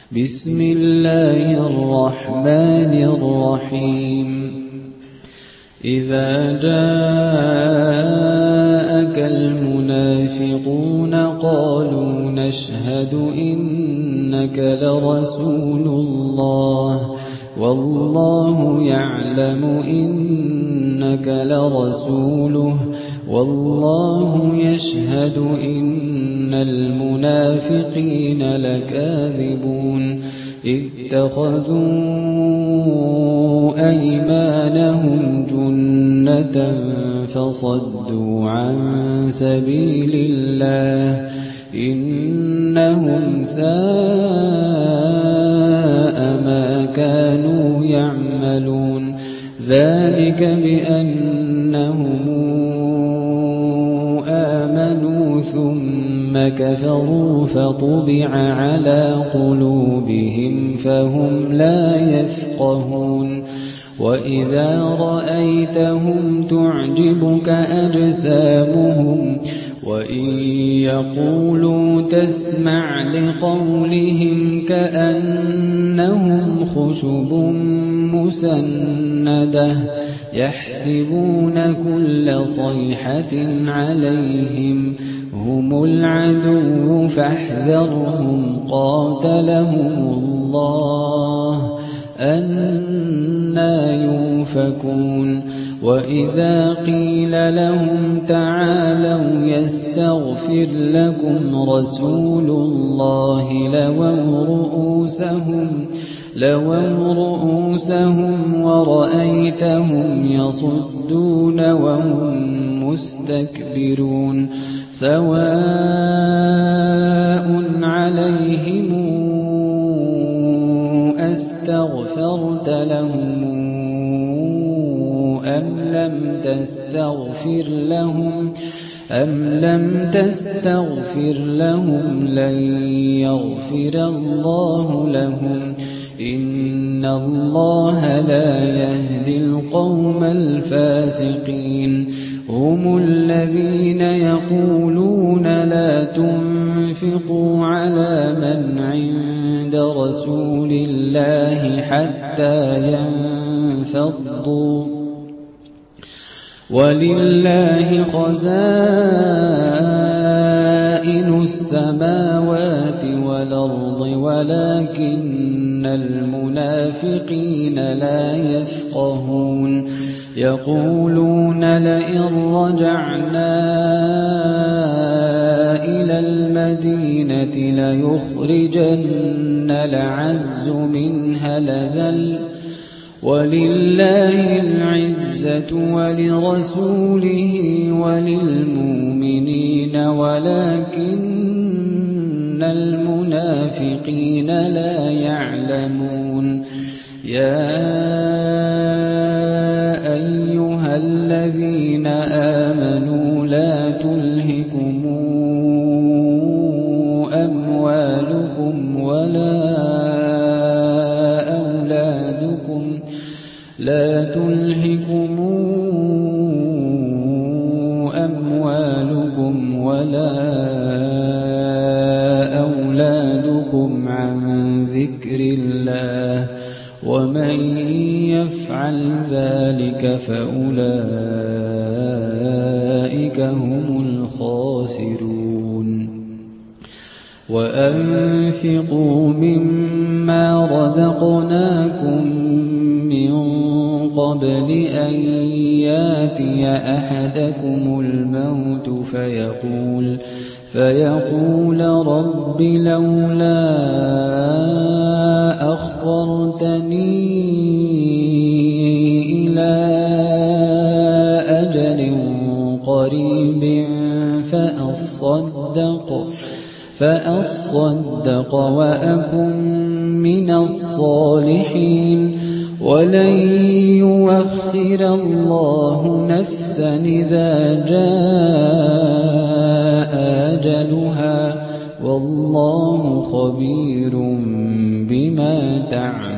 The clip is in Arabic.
بسم الله الرحمن الرحيم إذا جاءك المنافقون قالوا نشهد إنك لرسول الله والله يعلم إنك لرسوله والله يشهد إن المنافقين لكاذبون اتخذوا أيمانهم جنة فصدوا عن سبيل الله إنهم ساء ما كانوا يعملون ذلك بأنهم آمنوا ثم كفروا فطبع على قلوبهم فهم لا يفقهون وإذا رأيتهم تعجبك أجسامهم وإن يقولوا تسمع لقولهم كأنهم خشب مسندة يحسبون كل صيحة عليهم هم العدو فاحذرهم قاتلهم الله أنى يؤفكون وإذا قيل لهم تعالوا يستغفر لكم رسول الله لووا رؤوسهم ورأيتهم يصدون وهم مستكبرون سواء عليهم أستغفرت لهم أم لم تستغفر لهم لن يغفر الله لهم إن الله لا يهدي القوم الفاسقين هم الذين يقولون لا تنفقوا على من عند رسول الله حتى ينفضوا ولله خزائن السماوات والأرض ولكن المنافقين لا يفقهون يقولون لئن رجعنا إلى المدينة ليخرجن الأعز منها الأذل ولله العزة ولرسوله وللمؤمنين ولكن المنافقين لا يعلمون يا أيها الذين آمنوا لا تلهكم أموالكم ولا أولادكم عن ذكر الله ومن يفعل ذلك فأولئك هم الخاسرون وأنفقوا مما رزقناكم من قبل أن ياتي أحدكم الموت فيقول رب لولا أخرتني إلى أجل قريب فأصدق وأكن من الصالحين ولن يؤخر الله نفسا إذا جاء أجلها والله خبير بما تعملون